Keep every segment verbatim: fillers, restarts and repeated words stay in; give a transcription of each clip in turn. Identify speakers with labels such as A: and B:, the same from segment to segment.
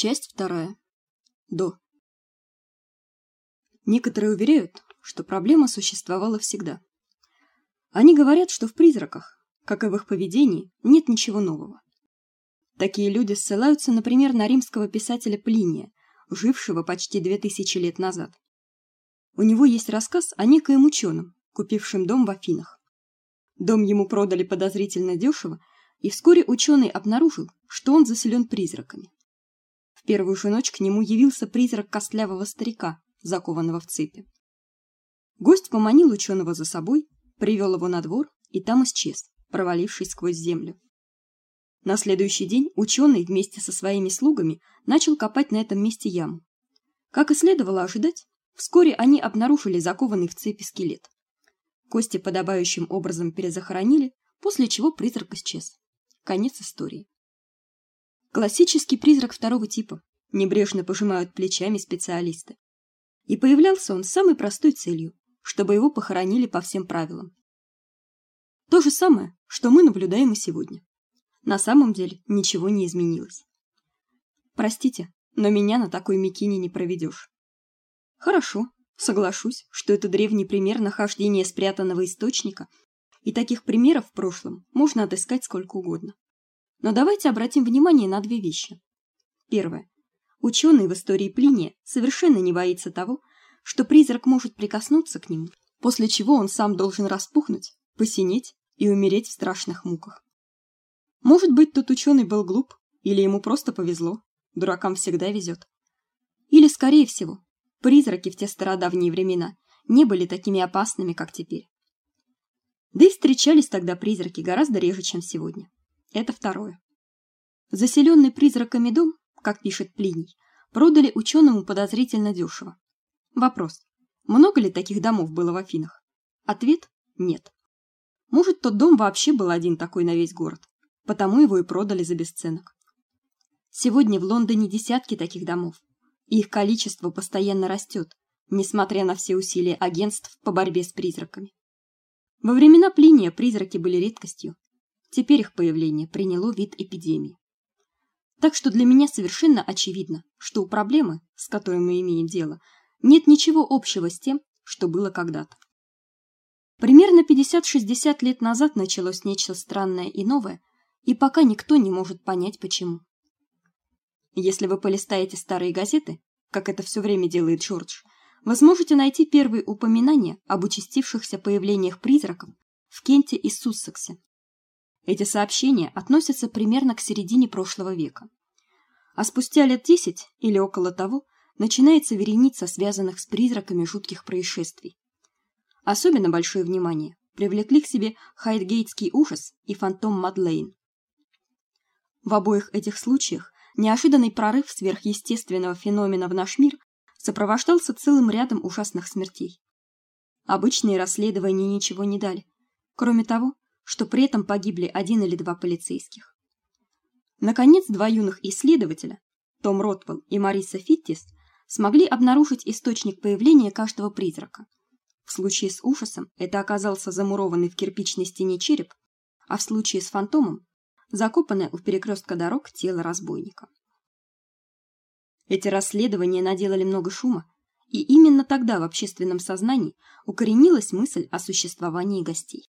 A: Часть вторая. До. Некоторые уверяют, что проблема существовала всегда. Они говорят, что в призраках, как и в их поведении, нет ничего нового. Такие люди ссылаются, например, на римского писателя Плиния, жившего почти две тысячи лет назад. У него есть рассказ о некоем ученом, купившем дом в Афинах. Дом ему продали подозрительно дешево, и вскоре ученый обнаружил, что он заселен призраками. В первую же ночь к нему явился призрак костлявого старика, закованного в цепи. Гость поманил ученого за собой, привел его на двор и там исчез, провалившись сквозь землю. На следующий день ученый вместе со своими слугами начал копать на этом месте яму. Как и следовало ожидать, вскоре они обнаружили закованный в цепи скелет. Кости подобающим образом перезахоронили, после чего призрак исчез. Конец истории. Классический призрак второго типа, небрежно пожимают плечами специалисты. И появлялся он с самой простой целью, чтобы его похоронили по всем правилам. То же самое, что мы наблюдаем и сегодня. На самом деле ничего не изменилось. Простите, но меня на такой мякине не проведешь. Хорошо, соглашусь, что это древний пример нахождения спрятанного источника, и таких примеров в прошлом можно отыскать сколько угодно. Но давайте обратим внимание на две вещи. Первое. Ученый в истории Плиния совершенно не боится того, что призрак может прикоснуться к нему, после чего он сам должен распухнуть, посинеть и умереть в страшных муках. Может быть, тот ученый был глуп, или ему просто повезло, дуракам всегда везет. Или, скорее всего, призраки в те стародавние времена не были такими опасными, как теперь. Да и встречались тогда призраки гораздо реже, чем сегодня. Это второе. Заселенный призраками дом, как пишет Плиний, продали ученому подозрительно дешево. Вопрос: много ли таких домов было в Афинах? Ответ: нет. Может, тот дом вообще был один такой на весь город, потому его и продали за бесценок. Сегодня в Лондоне десятки таких домов, и их количество постоянно растет, несмотря на все усилия агентств по борьбе с призраками. Во времена Плиния призраки были редкостью. Теперь их появление приняло вид эпидемии. Так что для меня совершенно очевидно, что у проблемы, с которой мы имеем дело, нет ничего общего с тем, что было когда-то. Примерно пятьдесят-шестьдесят лет назад началось нечто странное и новое, и пока никто не может понять, почему. Если вы полистаете старые газеты, как это все время делает Джордж, вы сможете найти первые упоминания об участившихся появлениях призраков в Кенте и Суссексе. Эти сообщения относятся примерно к середине прошлого века. А спустя лет десять или около того начинается вереница связанных с призраками жутких происшествий. Особенно большое внимание привлекли к себе Хайдгейтский ужас и фантом Мадлейн. В обоих этих случаях неожиданный прорыв сверхъестественного феномена в наш мир сопровождался целым рядом ужасных смертей. Обычные расследования ничего не дали, кроме того, что при этом погибли один или два полицейских. Наконец, два юных исследователя, Том Ротвелл и Мариса Фиттис, смогли обнаружить источник появления каждого призрака. В случае с ужасом это оказался замурованный в кирпичной стене череп, а в случае с фантомом закопанное у перекрестка дорог тело разбойника. Эти расследования наделали много шума, и именно тогда в общественном сознании укоренилась мысль о существовании гостей.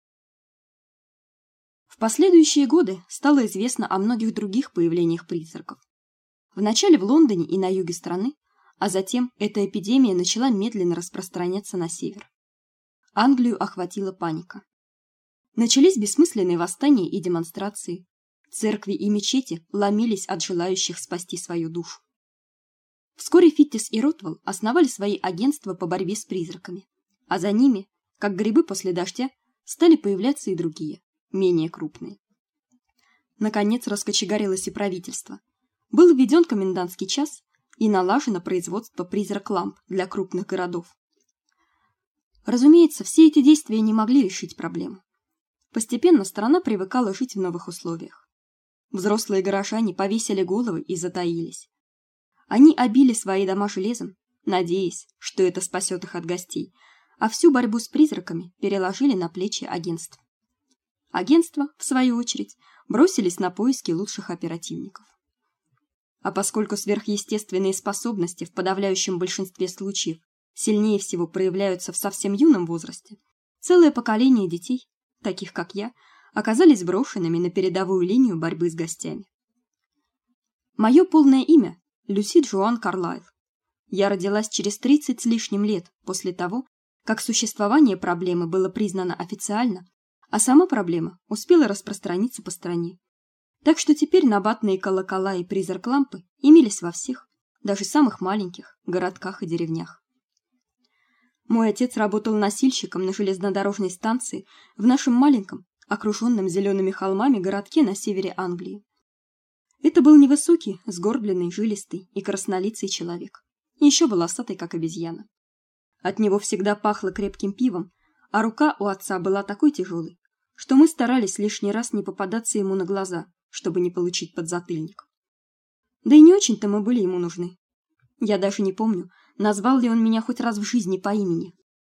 A: В последующие годы стало известно о многих других появлениях призраков. Вначале в Лондоне и на юге страны, а затем эта эпидемия начала медленно распространяться на север. Англию охватила паника. Начались бессмысленные восстания и демонстрации. Церкви и мечети ломились от желающих спасти свою душу. Вскоре Фиттис и Ротвелл основали свои агентства по борьбе с призраками, а за ними, как грибы после дождя, стали появляться и другие, менее крупные. Наконец раскочегарилось и правительство. Был введен комендантский час и налажено производство призрак-ламп для крупных городов. Разумеется, все эти действия не могли решить проблему. Постепенно страна привыкала жить в новых условиях. Взрослые горожане повесили головы и затаились. Они обили свои дома железом, надеясь, что это спасет их от гостей, а всю борьбу с призраками переложили на плечи агентств. Агентства, в свою очередь, бросились на поиски лучших оперативников. А поскольку сверхъестественные способности в подавляющем большинстве случаев сильнее всего проявляются в совсем юном возрасте, целое поколение детей, таких как я, оказались брошенными на передовую линию борьбы с гостями. Мое полное имя Люси Джоан Карлайл. Я родилась через тридцать с лишним лет после того, как существование проблемы было признано официально, а сама проблема успела распространиться по стране. Так что теперь набатные колокола и призрак-лампы имелись во всех, даже самых маленьких, городках и деревнях. Мой отец работал носильщиком на железнодорожной станции в нашем маленьком, окруженном зелеными холмами городке на севере Англии. Это был невысокий, сгорбленный, жилистый и краснолицый человек. И еще волосатый, как обезьяна. От него всегда пахло крепким пивом, а рука у отца была такой тяжелой, что мы старались лишний раз не попадаться ему на глаза, чтобы не получить подзатыльник. Да и не очень-то мы были ему нужны. Я даже не помню, назвал ли он меня хоть раз в жизни по имени.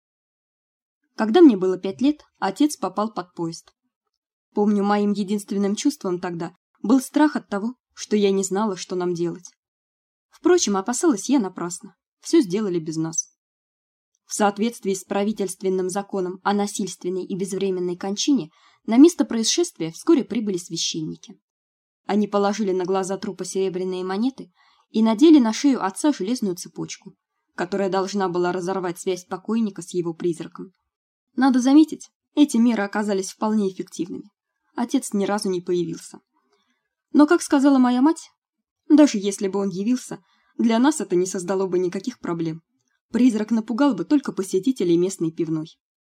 A: Когда мне было пять лет, отец попал под поезд. Помню, моим единственным чувством тогда был страх от того, что я не знала, что нам делать. Впрочем, опасалась я напрасно. Все сделали без нас. В соответствии с правительственным законом о насильственной и безвременной кончине на место происшествия вскоре прибыли священники. Они положили на глаза трупа серебряные монеты и надели на шею отца железную цепочку, которая должна была разорвать связь покойника с его призраком. Надо заметить, эти меры оказались вполне эффективными. Отец ни разу не появился. Но, как сказала моя мать, даже если бы он явился, для нас это не создало бы никаких проблем. Призрак напугал бы только посетителей местной пивной.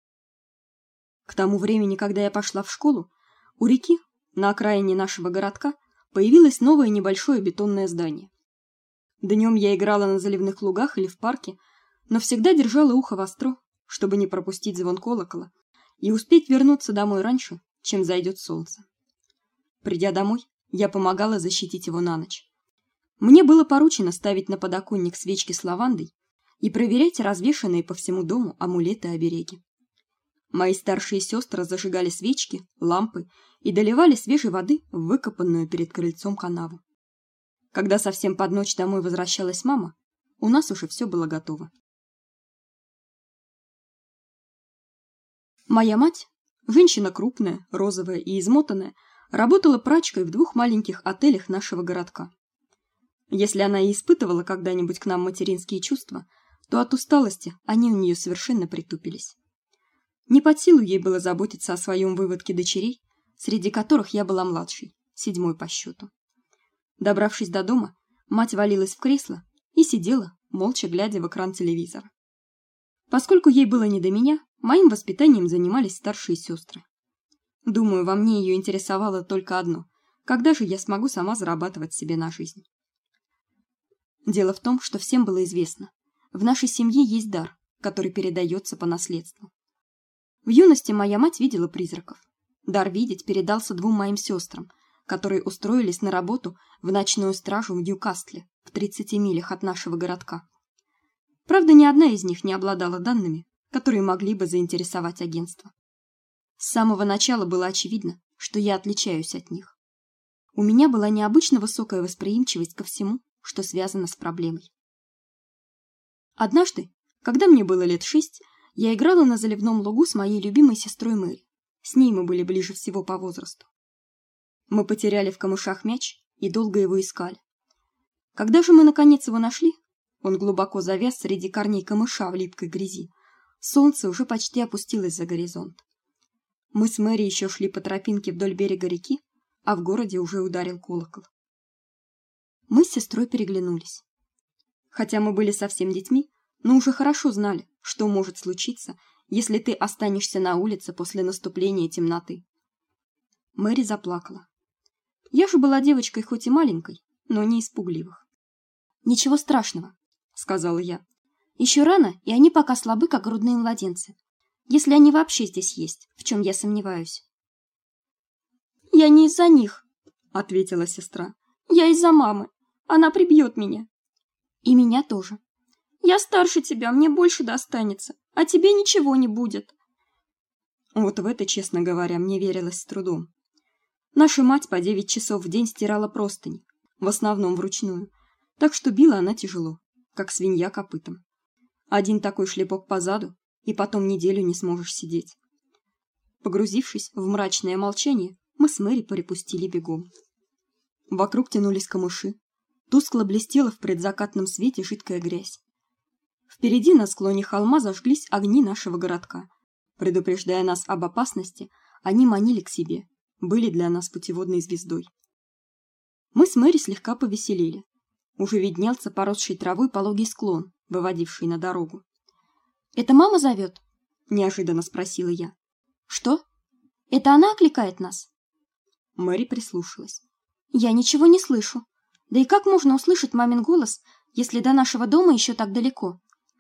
A: К тому времени, когда я пошла в школу, у реки, на окраине нашего городка, появилось новое небольшое бетонное здание. Днем я играла на заливных лугах или в парке, но всегда держала ухо востро, чтобы не пропустить звон колокола и успеть вернуться домой раньше, чем зайдет солнце. Придя домой, я помогала защитить его на ночь. Мне было поручено ставить на подоконник свечки с лавандой и проверять развешанные по всему дому амулеты и обереги. Мои старшие сестры зажигали свечки, лампы и доливали свежей воды в выкопанную перед крыльцом канаву. Когда совсем под ночь домой возвращалась мама, у нас уже все было готово. Моя мать, женщина крупная, розовая и измотанная, работала прачкой в двух маленьких отелях нашего городка. Если она и испытывала когда-нибудь к нам материнские чувства, то от усталости они у нее совершенно притупились. Не под силу ей было заботиться о своем выводке дочерей, среди которых я была младшей, седьмой по счету. Добравшись до дома, мать валилась в кресло и сидела, молча глядя в экран телевизора. Поскольку ей было не до меня, моим воспитанием занимались старшие сестры. Думаю, во мне ее интересовало только одно: когда же я смогу сама зарабатывать себе на жизнь? Дело в том, что всем было известно, в нашей семье есть дар, который передается по наследству. В юности моя мать видела призраков. Дар видеть передался двум моим сестрам, которые устроились на работу в ночную стражу в Ньюкасле, в тридцати милях от нашего городка. Правда, ни одна из них не обладала данными, которые могли бы заинтересовать агентство. С самого начала было очевидно, что я отличаюсь от них. У меня была необычно высокая восприимчивость ко всему, что связано с проблемой. Однажды, когда мне было лет шесть, я играла на заливном лугу с моей любимой сестрой Мэри. С ней мы были ближе всего по возрасту. Мы потеряли в камышах мяч и долго его искали. Когда же мы наконец его нашли, он глубоко завяз среди корней камыша в липкой грязи. Солнце уже почти опустилось за горизонт. Мы с Мэри еще шли по тропинке вдоль берега реки, а в городе уже ударил колокол. Мы с сестрой переглянулись. Хотя мы были совсем детьми, но уже хорошо знали, что может случиться, если ты останешься на улице после наступления темноты. Мэри заплакала. Я же была девочкой хоть и маленькой, но не испугливых. «Ничего страшного», — сказала я. «Еще рано, и они пока слабы, как грудные младенцы. Если они вообще здесь есть, в чем я сомневаюсь». «Я не из-за них», — ответила сестра. «Я из-за мамы. Она прибьет меня». «И меня тоже». «Я старше тебя, мне больше достанется, а тебе ничего не будет». Вот в это, честно говоря, мне верилось с трудом. Наша мать по девять часов в день стирала простыни, в основном вручную, так что била она тяжело, как свинья копытом. Один такой шлепок по заду, и потом неделю не сможешь сидеть. Погрузившись в мрачное молчание, мы с Мэри припустили бегом. Вокруг тянулись камыши, тускло блестела в предзакатном свете жидкая грязь. Впереди на склоне холма зажглись огни нашего городка. Предупреждая нас об опасности, они манили к себе, были для нас путеводной звездой. Мы с Мэри слегка повеселели. Уже виднелся поросший травой пологий склон, выводивший на дорогу. «Это мама зовет?» — неожиданно спросила я. «Что? Это она окликает нас?» Мэри прислушалась. «Я ничего не слышу. Да и как можно услышать мамин голос, если до нашего дома еще так далеко?»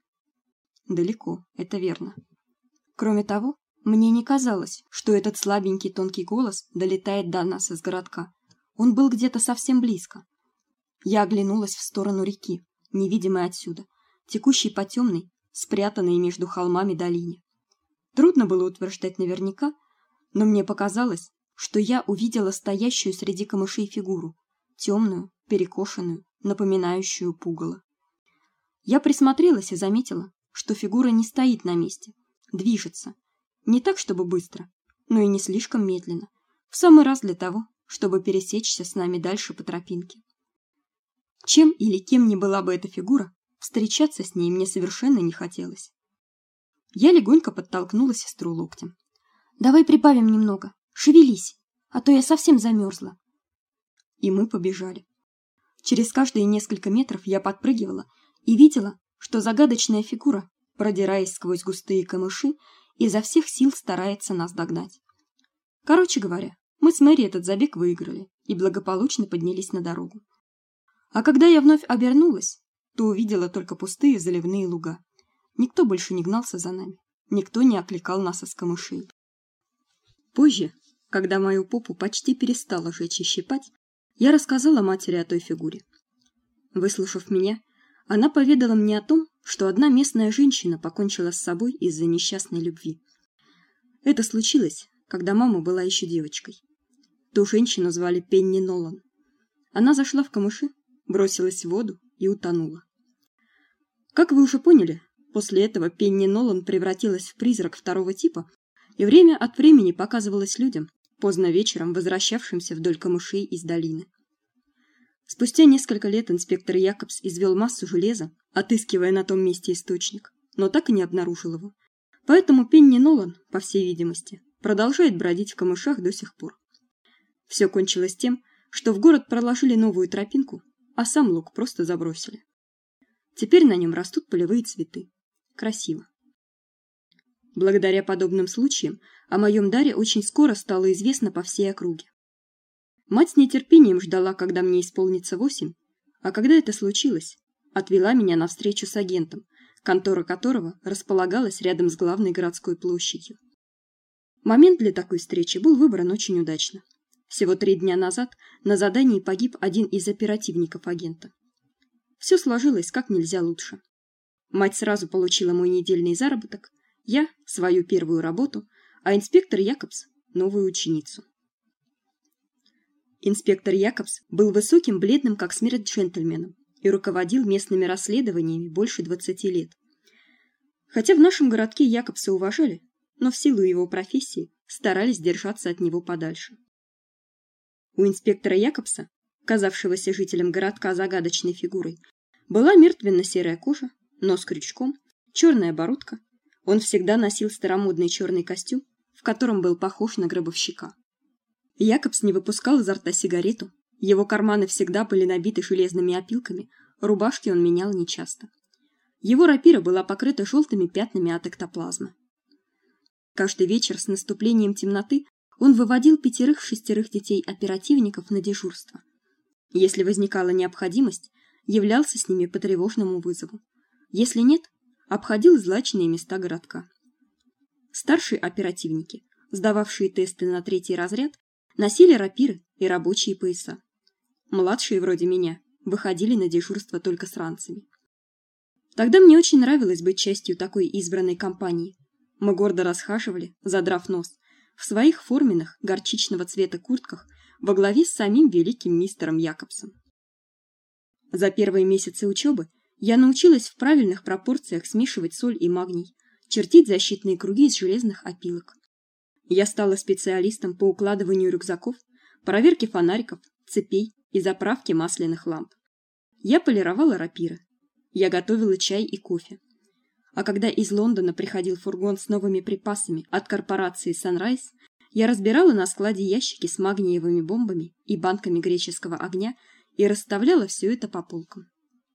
A: Далеко, это верно. Кроме того, мне не казалось, что этот слабенький тонкий голос долетает до нас из городка. Он был где-то совсем близко. Я оглянулась в сторону реки, невидимой отсюда, текущей по темной, спрятанной между холмами долине. Трудно было утверждать наверняка, но мне показалось, что я увидела стоящую среди камышей фигуру, темную, перекошенную, напоминающую пугало. Я присмотрелась и заметила, что фигура не стоит на месте, движется, не так, чтобы быстро, но и не слишком медленно, в самый раз для того, чтобы пересечься с нами дальше по тропинке. Чем или кем ни была бы эта фигура, встречаться с ней мне совершенно не хотелось. Я легонько подтолкнула сестру локтем. «Давай прибавим немного, шевелись, а то я совсем замерзла». И мы побежали. Через каждые несколько метров я подпрыгивала и видела, что загадочная фигура, продираясь сквозь густые камыши, изо всех сил старается нас догнать. Короче говоря, мы с Мэри этот забег выиграли и благополучно поднялись на дорогу. А когда я вновь обернулась, то увидела только пустые заливные луга. Никто больше не гнался за нами, никто не окликал нас из камышей. Позже, когда мою попу почти перестала жечь и щипать, я рассказала матери о той фигуре. Выслушав меня, она поведала мне о том, что одна местная женщина покончила с собой из-за несчастной любви. Это случилось, когда мама была еще девочкой. Ту женщину звали Пенни Нолан. Она зашла в камыши, бросилась в воду и утонула. Как вы уже поняли, после этого Пенни Нолан превратилась в призрак второго типа и время от времени показывалась людям, поздно вечером возвращавшимся вдоль камышей из долины. Спустя несколько лет инспектор Якобс извел массу железа, отыскивая на том месте источник, но так и не обнаружил его. Поэтому Пенни Нолан, по всей видимости, продолжает бродить в камышах до сих пор. Все кончилось тем, что в город проложили новую тропинку, а сам луг просто забросили. Теперь на нем растут полевые цветы. Красиво. Благодаря подобным случаям о моем даре очень скоро стало известно по всей округе. Мать с нетерпением ждала, когда мне исполнится восемь, а когда это случилось, отвела меня на встречу с агентом, контора которого располагалась рядом с главной городской площадью. Момент для такой встречи был выбран очень удачно. Всего три дня назад на задании погиб один из оперативников агента. Все сложилось как нельзя лучше. Мать сразу получила мой недельный заработок, я — свою первую работу, а инспектор Якобс — новую ученицу. Инспектор Якобс был высоким, бледным, как смерть джентльменом и руководил местными расследованиями больше двадцати лет. Хотя в нашем городке Якобса уважали, но в силу его профессии старались держаться от него подальше. У инспектора Якобса, казавшегося жителем городка загадочной фигурой, была мертвенно-серая кожа, нос крючком, черная бородка. Он всегда носил старомодный черный костюм, в котором был похож на гробовщика. Якобс не выпускал изо рта сигарету, его карманы всегда были набиты железными опилками, рубашки он менял нечасто. Его рапира была покрыта желтыми пятнами от эктоплазмы. Каждый вечер с наступлением темноты он выводил пятерых-шестерых детей-оперативников на дежурство. Если возникала необходимость, являлся с ними по тревожному вызову. Если нет, обходил злачные места городка. Старшие оперативники, сдававшие тесты на третий разряд, носили рапиры и рабочие пояса. Младшие, вроде меня, выходили на дежурство только с ранцами. Тогда мне очень нравилось быть частью такой избранной компании. Мы гордо расхаживали, задрав нос, в своих форменных горчичного цвета куртках во главе с самим великим мистером Якобсом. За первые месяцы учебы я научилась в правильных пропорциях смешивать соль и магний, чертить защитные круги из железных опилок. Я стала специалистом по укладыванию рюкзаков, проверке фонариков, цепей и заправке масляных ламп. Я полировала рапиры. Я готовила чай и кофе. А когда из Лондона приходил фургон с новыми припасами от корпорации Sunrise, я разбирала на складе ящики с магниевыми бомбами и банками греческого огня и расставляла все это по полкам.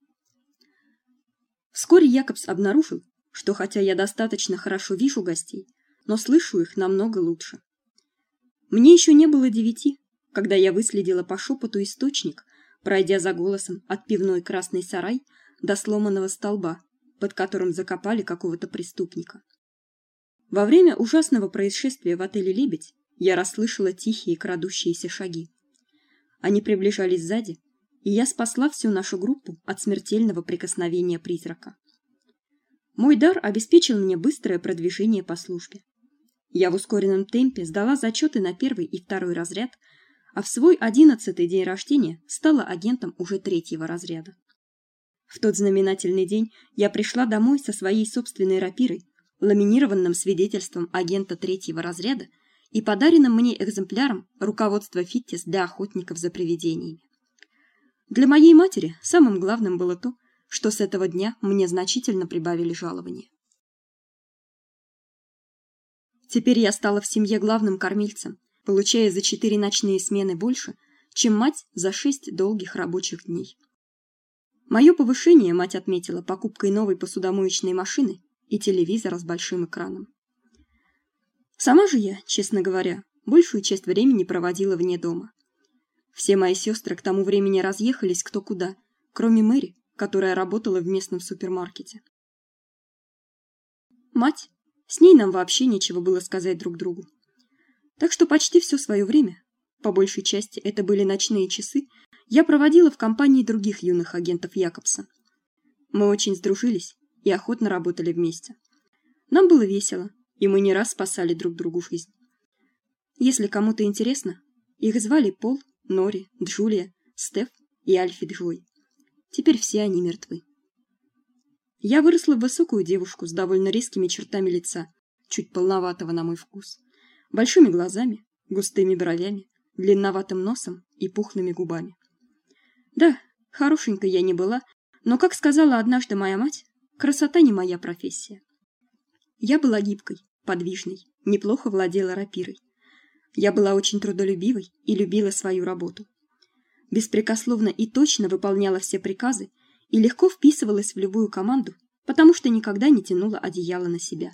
A: Вскоре Якобс обнаружил, что хотя я достаточно хорошо вижу гостей, но слышу их намного лучше. Мне еще не было девяти, когда я выследила по шепоту источник, пройдя за голосом от пивной «Красный сарай» до сломанного столба, под которым закопали какого-то преступника. Во время ужасного происшествия в отеле «Лебедь» я расслышала тихие крадущиеся шаги. Они приближались сзади, и я спасла всю нашу группу от смертельного прикосновения призрака. Мой дар обеспечил мне быстрое продвижение по службе. Я в ускоренном темпе сдала зачеты на первый и второй разряд, а в свой одиннадцатый день рождения стала агентом уже третьего разряда. В тот знаменательный день я пришла домой со своей собственной рапирой, ламинированным свидетельством агента третьего разряда и подаренным мне экземпляром руководства Фиттис для охотников за привидениями. Для моей матери самым главным было то, что с этого дня мне значительно прибавили жалование. Теперь я стала в семье главным кормильцем, получая за четыре ночные смены больше, чем мать за шесть долгих рабочих дней. Мое повышение мать отметила покупкой новой посудомоечной машины и телевизора с большим экраном. Сама же я, честно говоря, большую часть времени проводила вне дома. Все мои сестры к тому времени разъехались кто куда, кроме Мэри, которая работала в местном супермаркете. Мать, с ней нам вообще нечего было сказать друг другу. Так что почти все свое время, по большей части это были ночные часы, я проводила в компании других юных агентов Якобса. Мы очень сдружились и охотно работали вместе. Нам было весело, и мы не раз спасали друг другу жизнь. Если кому-то интересно, их звали Пол, Нори, Джулия, Стеф и Альфи Джой. Теперь все они мертвы. Я выросла в высокую девушку с довольно резкими чертами лица, чуть полноватого на мой вкус, большими глазами, густыми бровями, длинноватым носом и пухлыми губами. Да, хорошенькой я не была, но, как сказала однажды моя мать, красота не моя профессия. Я была гибкой, подвижной, неплохо владела рапирой. Я была очень трудолюбивой и любила свою работу. Беспрекословно и точно выполняла все приказы и легко вписывалась в любую команду, потому что никогда не тянула одеяло на себя.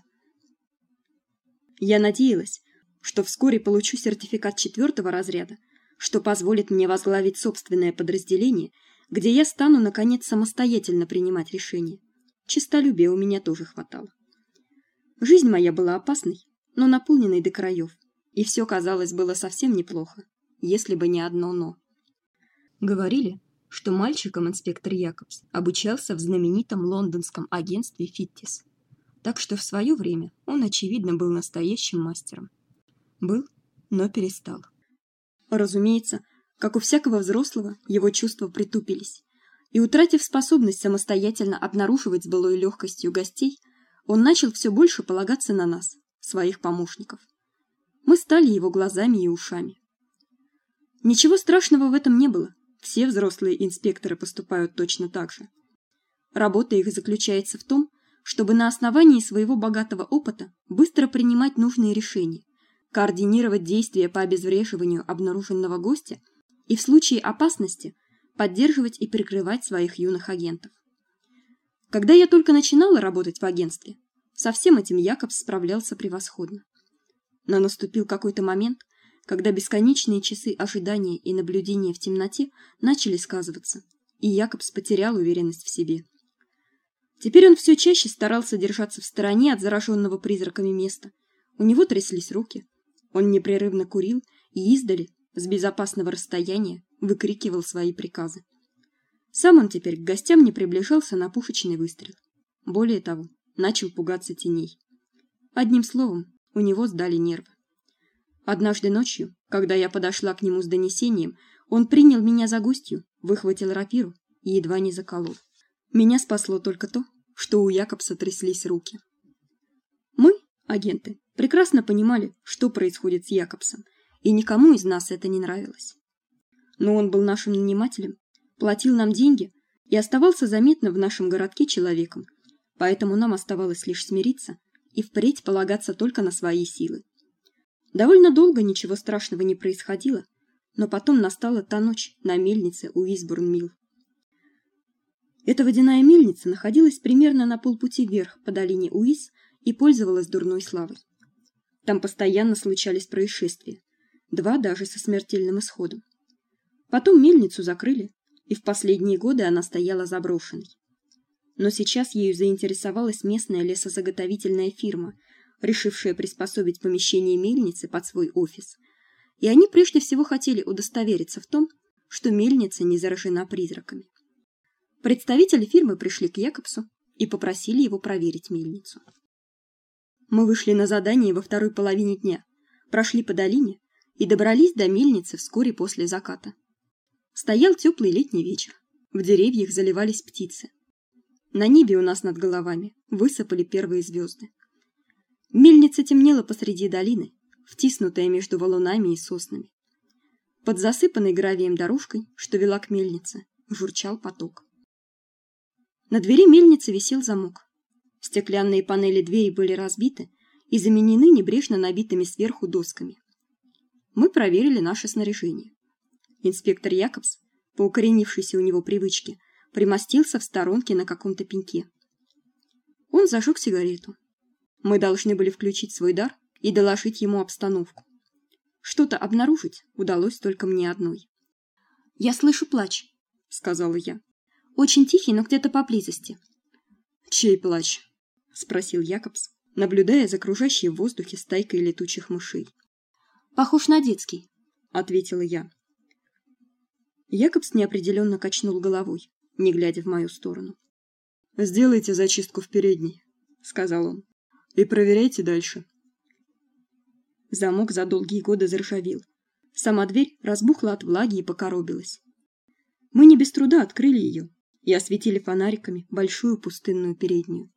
A: Я надеялась, что вскоре получу сертификат четвертого разряда, что позволит мне возглавить собственное подразделение, где я стану, наконец, самостоятельно принимать решения. Честолюбия у меня тоже хватало. Жизнь моя была опасной, но наполненной до краев, и все, казалось, было совсем неплохо, если бы не одно «но». Говорили, что мальчиком инспектор Якобс обучался в знаменитом лондонском агентстве Фиттис, так что в свое время он, очевидно, был настоящим мастером. Был, но перестал. Разумеется, как у всякого взрослого, его чувства притупились, и, утратив способность самостоятельно обнаруживать с былой легкостью гостей, он начал все больше полагаться на нас, своих помощников. Мы стали его глазами и ушами. Ничего страшного в этом не было, все взрослые инспекторы поступают точно так же. Работа их заключается в том, чтобы на основании своего богатого опыта быстро принимать нужные решения, координировать действия по обезвреживанию обнаруженного гостя и в случае опасности поддерживать и прикрывать своих юных агентов. Когда я только начинала работать в агентстве, со всем этим Якобс справлялся превосходно. Но наступил какой-то момент, когда бесконечные часы ожидания и наблюдения в темноте начали сказываться, и Якобс потерял уверенность в себе. Теперь он все чаще старался держаться в стороне от зараженного призраками места. У него тряслись руки. Он непрерывно курил и издали, с безопасного расстояния, выкрикивал свои приказы. Сам он теперь к гостям не приближался на пушечный выстрел. Более того, начал пугаться теней. Одним словом, у него сдали нервы. Однажды ночью, когда я подошла к нему с донесением, он принял меня за гостью, выхватил рапиру и едва не заколол. Меня спасло только то, что у Якобса тряслись руки. Мы, агенты, прекрасно понимали, что происходит с Якобсом, и никому из нас это не нравилось. Но он был нашим нанимателем, платил нам деньги и оставался заметно в нашем городке человеком, поэтому нам оставалось лишь смириться и впредь полагаться только на свои силы. Довольно долго ничего страшного не происходило, но потом настала та ночь на мельнице у Уисборн-Милл. Эта водяная мельница находилась примерно на полпути вверх по долине Уис и пользовалась дурной славой. Там постоянно случались происшествия, два даже со смертельным исходом. Потом мельницу закрыли, и в последние годы она стояла заброшенной. Но сейчас ею заинтересовалась местная лесозаготовительная фирма, решившая приспособить помещение мельницы под свой офис. И они прежде всего хотели удостовериться в том, что мельница не заражена призраками. Представители фирмы пришли к Якобсу и попросили его проверить мельницу. Мы вышли на задание во второй половине дня, прошли по долине и добрались до мельницы вскоре после заката. Стоял теплый летний вечер, в деревьях заливались птицы. На небе у нас над головами высыпали первые звезды. Мельница темнела посреди долины, втиснутая между валунами и соснами. Под засыпанной гравием дорожкой, что вела к мельнице, журчал поток. На двери мельницы висел замок. Стеклянные панели двери были разбиты и заменены небрежно набитыми сверху досками. Мы проверили наше снаряжение. Инспектор Якобс, по укоренившейся у него привычке, примостился в сторонке на каком-то пеньке. Он зажег сигарету. Мы должны были включить свой дар и доложить ему обстановку. Что-то обнаружить удалось только мне одной. «Я слышу плач», — сказала я. «Очень тихий, но где-то поблизости». «Чей плач?» — спросил Якобс, наблюдая за кружащей в воздухе стайкой летучих мышей. «Похож на детский», — ответила я. Якобс неопределенно качнул головой, не глядя в мою сторону. «Сделайте зачистку в передней», — сказал он, — «и проверяйте дальше». Замок за долгие годы заржавел. Сама дверь разбухла от влаги и покоробилась. Мы не без труда открыли ее и осветили фонариками большую пустынную переднюю.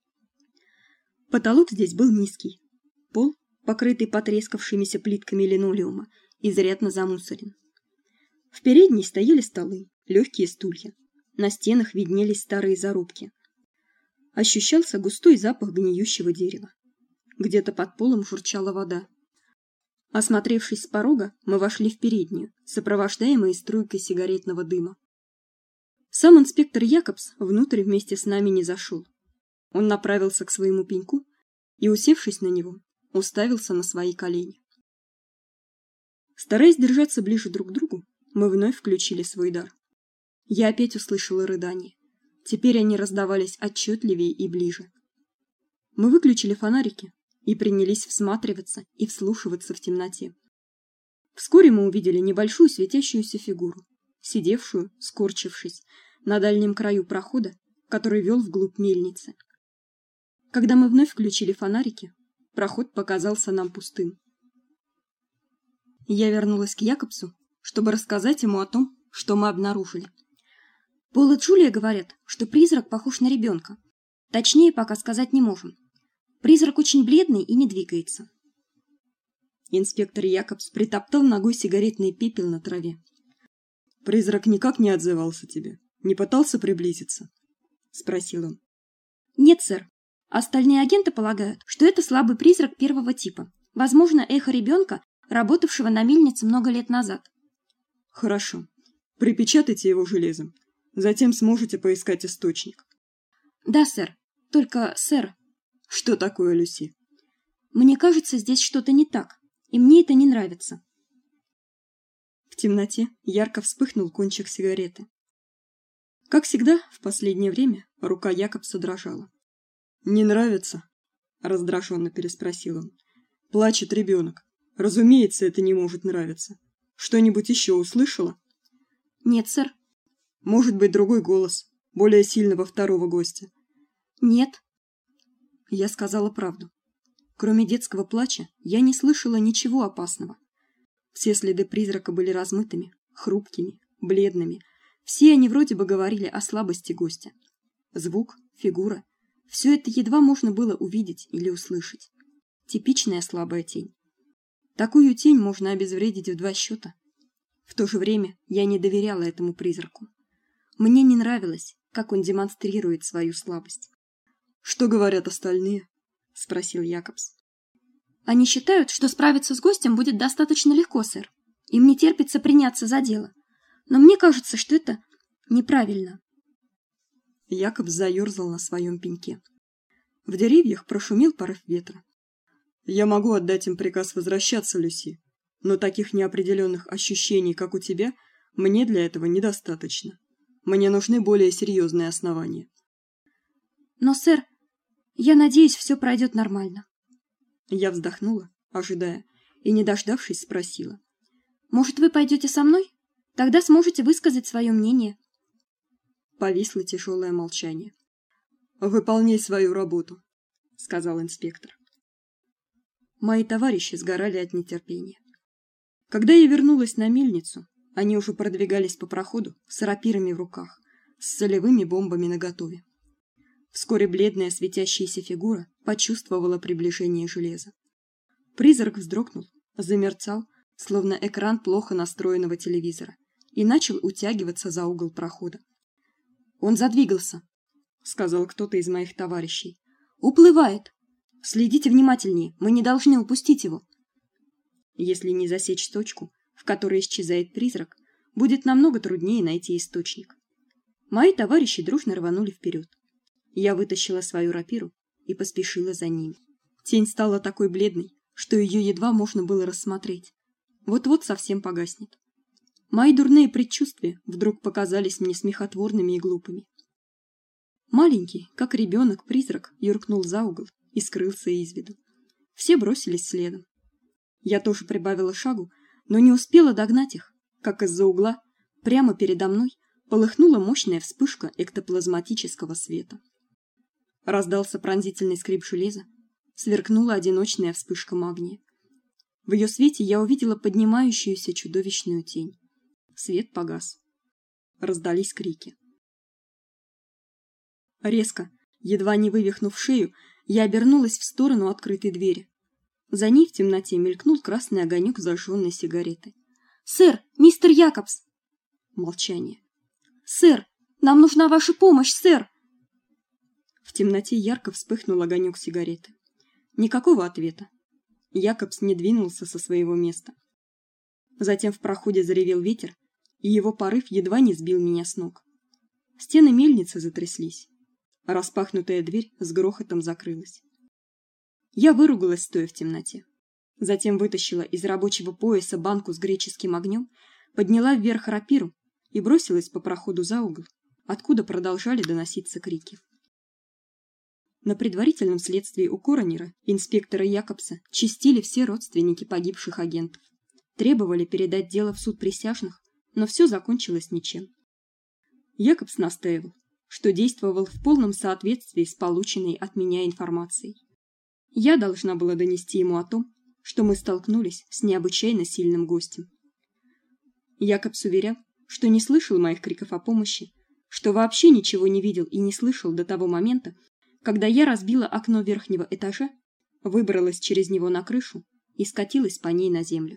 A: Потолок здесь был низкий. Пол, покрытый потрескавшимися плитками линолеума, изрядно замусорен. В передней стояли столы, легкие стулья. На стенах виднелись старые зарубки. Ощущался густой запах гниющего дерева. Где-то под полом журчала вода. Осмотревшись с порога, мы вошли в переднюю, сопровождаемые струйкой сигаретного дыма. Сам инспектор Якобс внутрь вместе с нами не зашел. Он направился к своему пеньку и, усевшись на него, уставился на свои колени. Стараясь держаться ближе друг к другу, мы вновь включили свой дар. Я опять услышала рыдания. Теперь они раздавались отчетливее и ближе. Мы выключили фонарики и принялись всматриваться и вслушиваться в темноте. Вскоре мы увидели небольшую светящуюся фигуру, сидевшую, скорчившись, на дальнем краю прохода, который вел вглубь мельницы. Когда мы вновь включили фонарики, проход показался нам пустым. Я вернулась к Якобсу, чтобы рассказать ему о том, что мы обнаружили. Пол и Джулия говорят, что призрак похож на ребенка. Точнее, пока сказать не можем. Призрак очень бледный и не двигается. Инспектор Якобс притоптал ногой сигаретный пепел на траве. «Призрак никак не отзывался тебе? Не пытался приблизиться?» — спросил он. «Нет, сэр. Остальные агенты полагают, что это слабый призрак первого типа. Возможно, эхо ребенка, работавшего на мельнице много лет назад». «Хорошо. Припечатайте его железом. Затем сможете поискать источник». «Да, сэр. Только, сэр...» «Что такое, Люси?» «Мне кажется, здесь что-то не так, и мне это не нравится». В темноте ярко вспыхнул кончик сигареты. Как всегда, в последнее время рука Якобса дрожала. «Не нравится?» — раздраженно переспросил он. «Плачет ребенок. Разумеется, это не может нравиться. Что-нибудь еще услышала?» «Нет, сэр». «Может быть, другой голос, более сильного второго гостя?» «Нет». Я сказала правду. Кроме детского плача, я не слышала ничего опасного. Все следы призрака были размытыми, хрупкими, бледными, Все они вроде бы говорили о слабости гостя. Звук, фигура — все это едва можно было увидеть или услышать. Типичная слабая тень. Такую тень можно обезвредить в два счета. В то же время я не доверяла этому призраку. Мне не нравилось, как он демонстрирует свою слабость. «Что говорят остальные?» — спросил Якобс. «Они считают, что справиться с гостем будет достаточно легко, сэр. Им не терпится приняться за дело. Но мне кажется, что это неправильно». Якобс заерзал на своем пеньке. В деревьях прошумел порыв ветра. «Я могу отдать им приказ возвращаться, Люси, но таких неопределенных ощущений, как у тебя, мне для этого недостаточно. Мне нужны более серьезные основания». «Но, сэр, я надеюсь, все пройдет нормально». Я вздохнула, ожидая, и, не дождавшись, спросила. «Может, вы пойдете со мной? Тогда сможете высказать свое мнение». Повисло тяжелое молчание. «Выполняй свою работу», — сказал инспектор. Мои товарищи сгорали от нетерпения. Когда я вернулась на мельницу, они уже продвигались по проходу с рапирами в руках, с солевыми бомбами наготове. Вскоре бледная светящаяся фигура почувствовала приближение железа. Призрак вздрогнул, замерцал, словно экран плохо настроенного телевизора, и начал утягиваться за угол прохода. «Он задвигался», — сказал кто-то из моих товарищей. «Уплывает! Следите внимательнее, мы не должны упустить его». Если не засечь точку, в которой исчезает призрак, будет намного труднее найти источник. Мои товарищи дружно рванули вперед. Я вытащила свою рапиру и поспешила за ними. Тень стала такой бледной, что ее едва можно было рассмотреть. Вот-вот совсем погаснет. Мои дурные предчувствия вдруг показались мне смехотворными и глупыми. Маленький, как ребенок, призрак юркнул за угол и скрылся из виду. Все бросились следом. Я тоже прибавила шагу, но не успела догнать их, как из-за угла, прямо передо мной, полыхнула мощная вспышка эктоплазматического света. Раздался пронзительный скрип железа, сверкнула одиночная вспышка магния. В ее свете я увидела поднимающуюся чудовищную тень. Свет погас. Раздались крики. Резко, едва не вывихнув шею, я обернулась в сторону открытой двери. За ней в темноте мелькнул красный огонек зажженной сигареты. «Сэр, мистер Якобс!» Молчание. «Сэр, нам нужна ваша помощь, сэр!» В темноте ярко вспыхнул огонек сигареты. Никакого ответа. Якобс не двинулся со своего места. Затем в проходе заревел ветер, и его порыв едва не сбил меня с ног. Стены мельницы затряслись. Распахнутая дверь с грохотом закрылась. Я выругалась, стоя в темноте. Затем вытащила из рабочего пояса банку с греческим огнем, подняла вверх рапиру и бросилась по проходу за угол, откуда продолжали доноситься крики. На предварительном следствии у коронера, инспектора Якобса, чистили все родственники погибших агентов. Требовали передать дело в суд присяжных, но все закончилось ничем. Якобс настаивал, что действовал в полном соответствии с полученной от меня информацией. Я должна была донести ему о том, что мы столкнулись с необычайно сильным гостем. Якобс уверял, что не слышал моих криков о помощи, что вообще ничего не видел и не слышал до того момента, когда я разбила окно верхнего этажа, выбралась через него на крышу и скатилась по ней на землю.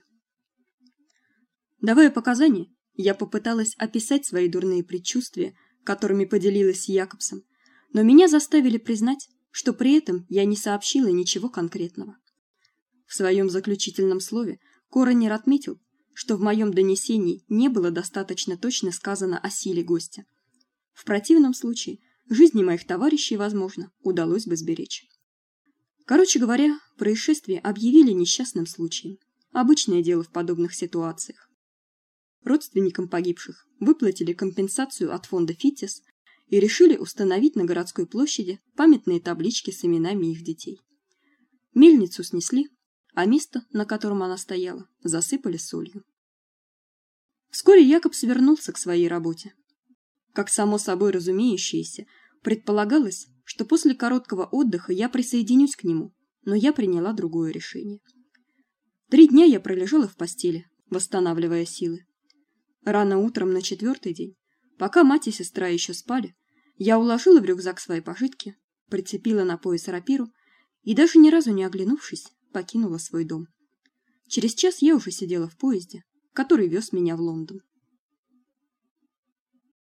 A: Давая показания, я попыталась описать свои дурные предчувствия, которыми поделилась с Якобсом, но меня заставили признать, что при этом я не сообщила ничего конкретного. В своем заключительном слове коронер отметил, что в моем донесении не было достаточно точно сказано о силе гостя. В противном случае жизни моих товарищей, возможно, удалось бы сберечь. Короче говоря, происшествие объявили несчастным случаем. Обычное дело в подобных ситуациях. Родственникам погибших выплатили компенсацию от фонда ФИТИС и решили установить на городской площади памятные таблички с именами их детей. Мельницу снесли, а место, на котором она стояла, засыпали солью. Вскоре Якобс вернулся к своей работе. Как само собой разумеющееся, предполагалось, что после короткого отдыха я присоединюсь к нему, но я приняла другое решение. Три дня я пролежала в постели, восстанавливая силы. Рано утром на четвертый день Пока мать и сестра еще спали, я уложила в рюкзак свои пожитки, прицепила на пояс рапиру и даже ни разу не оглянувшись, покинула свой дом. Через час я уже сидела в поезде, который вез меня в Лондон.